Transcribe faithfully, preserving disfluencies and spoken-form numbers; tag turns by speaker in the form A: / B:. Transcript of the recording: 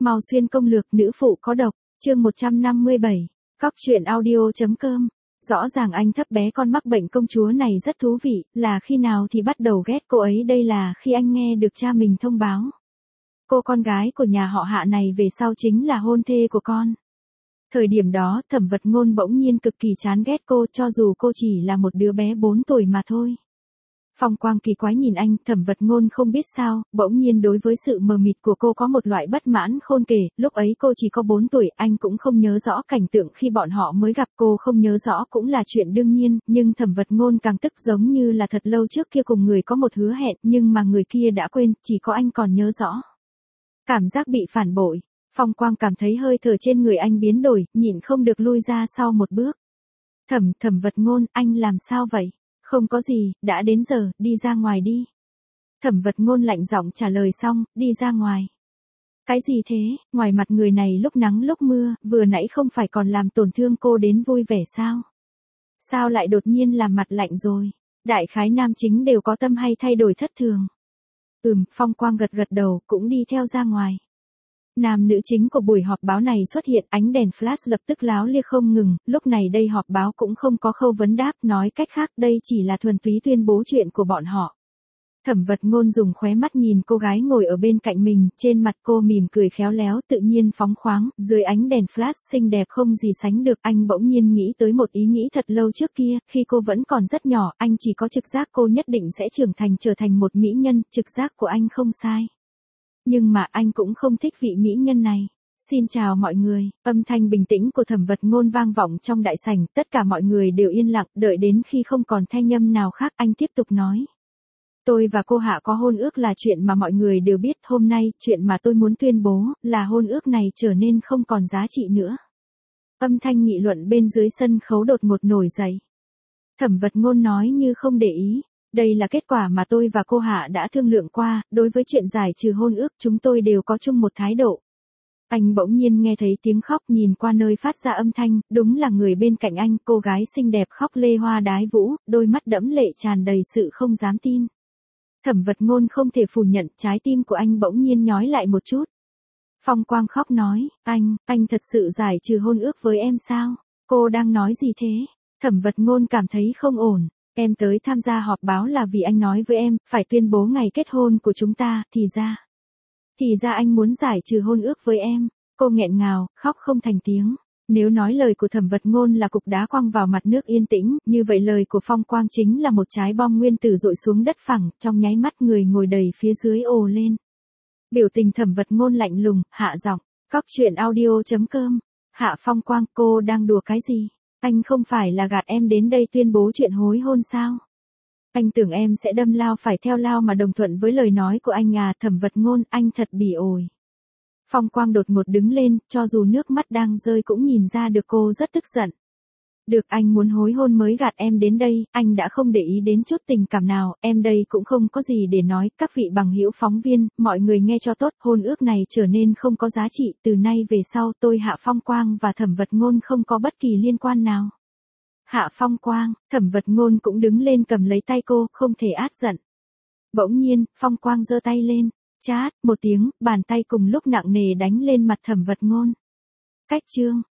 A: Mao Xuyên công lược nữ phụ có độc, chương một trăm năm mươi bảy, Cóc truyện audio.com. Rõ ràng anh thấp bé con mắc bệnh công chúa này rất thú vị, là khi nào thì bắt đầu ghét cô ấy đây là khi anh nghe được cha mình thông báo. Cô con gái của nhà họ Hạ này về sau chính là hôn thê của con. Thời điểm đó Thẩm Vật Ngôn bỗng nhiên cực kỳ chán ghét cô cho dù cô chỉ là một đứa bé bốn tuổi mà thôi. Phong Quang kỳ quái nhìn anh, Thẩm Vật Ngôn không biết sao, bỗng nhiên đối với sự mờ mịt của cô có một loại bất mãn khôn kể, lúc ấy cô chỉ có bốn tuổi, anh cũng không nhớ rõ cảnh tượng khi bọn họ mới gặp, cô không nhớ rõ cũng là chuyện đương nhiên, nhưng Thẩm Vật Ngôn càng tức giống như là thật lâu trước kia cùng người có một hứa hẹn, nhưng mà người kia đã quên, chỉ có anh còn nhớ rõ. Cảm giác bị phản bội, Phong Quang cảm thấy hơi thở trên người anh biến đổi, nhịn không được lui ra sau một bước. Thẩm, Thẩm Vật Ngôn, anh làm sao vậy? Không có gì, đã đến giờ, đi ra ngoài đi. Thẩm Vật Ngôn lạnh giọng trả lời xong, đi ra ngoài. Cái gì thế, ngoài mặt người này lúc nắng lúc mưa, vừa nãy không phải còn làm tổn thương cô đến vui vẻ sao? Sao lại đột nhiên làm mặt lạnh rồi? Đại khái nam chính đều có tâm hay thay đổi thất thường. Ừm, Phong Quang gật gật đầu, cũng đi theo ra ngoài. Nam nữ chính của buổi họp báo này xuất hiện, ánh đèn flash lập tức láo lia không ngừng, lúc này đây họp báo cũng không có khâu vấn đáp, nói cách khác đây chỉ là thuần túy tuyên bố chuyện của bọn họ. Thẩm Vật Ngôn dùng khóe mắt nhìn cô gái ngồi ở bên cạnh mình, trên mặt cô mỉm cười khéo léo tự nhiên phóng khoáng, dưới ánh đèn flash xinh đẹp không gì sánh được, anh bỗng nhiên nghĩ tới một ý nghĩ thật lâu trước kia, khi cô vẫn còn rất nhỏ, anh chỉ có trực giác cô nhất định sẽ trưởng thành trở thành một mỹ nhân, trực giác của anh không sai. Nhưng mà anh cũng không thích vị mỹ nhân này. Xin chào mọi người, âm thanh bình tĩnh của Thẩm Vật Ngôn vang vọng trong đại sảnh, tất cả mọi người đều yên lặng, đợi đến khi không còn thanh âm nào khác anh tiếp tục nói. Tôi và cô Hạ có hôn ước là chuyện mà mọi người đều biết, hôm nay, chuyện mà tôi muốn tuyên bố, là hôn ước này trở nên không còn giá trị nữa. Âm thanh nghị luận bên dưới sân khấu đột ngột nổi dậy. Thẩm Vật Ngôn nói như không để ý. Đây là kết quả mà tôi và cô Hạ đã thương lượng qua, đối với chuyện giải trừ hôn ước chúng tôi đều có chung một thái độ. Anh bỗng nhiên nghe thấy tiếng khóc nhìn qua nơi phát ra âm thanh, đúng là người bên cạnh anh, cô gái xinh đẹp khóc lê hoa đái vũ, đôi mắt đẫm lệ tràn đầy sự không dám tin. Thẩm Vật Ngôn không thể phủ nhận, trái tim của anh bỗng nhiên nhói lại một chút. Phong Quang khóc nói, anh, anh thật sự giải trừ hôn ước với em sao? Cô đang nói gì thế? Thẩm Vật Ngôn cảm thấy không ổn. Em tới tham gia họp báo là vì anh nói với em, phải tuyên bố ngày kết hôn của chúng ta, thì ra. Thì ra anh muốn giải trừ hôn ước với em. Cô nghẹn ngào, khóc không thành tiếng. Nếu nói lời của Thẩm Vật Ngôn là cục đá quăng vào mặt nước yên tĩnh, như vậy lời của Phong Quang chính là một trái bom nguyên tử dội xuống đất phẳng, trong nháy mắt người ngồi đầy phía dưới ồ lên. Biểu tình Thẩm Vật Ngôn lạnh lùng, hạ giọng, Cóc truyện audio.com. Hạ Phong Quang, cô đang đùa cái gì? Anh không phải là gạt em đến đây tuyên bố chuyện hối hôn sao? Anh tưởng em sẽ đâm lao phải theo lao mà đồng thuận với lời nói của anh à? Thẩm Vật Ngôn, anh thật bỉ ổi. Phong Quang đột ngột đứng lên, cho dù nước mắt đang rơi cũng nhìn ra được cô rất tức giận. Được, anh muốn hối hôn mới gạt em đến đây, anh đã không để ý đến chút tình cảm nào, em đây cũng không có gì để nói, các vị bằng hữu phóng viên, mọi người nghe cho tốt, hôn ước này trở nên không có giá trị, từ nay về sau tôi Hạ Phong Quang và Thẩm Vật Ngôn không có bất kỳ liên quan nào. Hạ Phong Quang, Thẩm Vật Ngôn cũng đứng lên cầm lấy tay cô, không thể át giận. Bỗng nhiên, Phong Quang giơ tay lên, chát, một tiếng, bàn tay cùng lúc nặng nề đánh lên mặt Thẩm Vật Ngôn. Cách chương.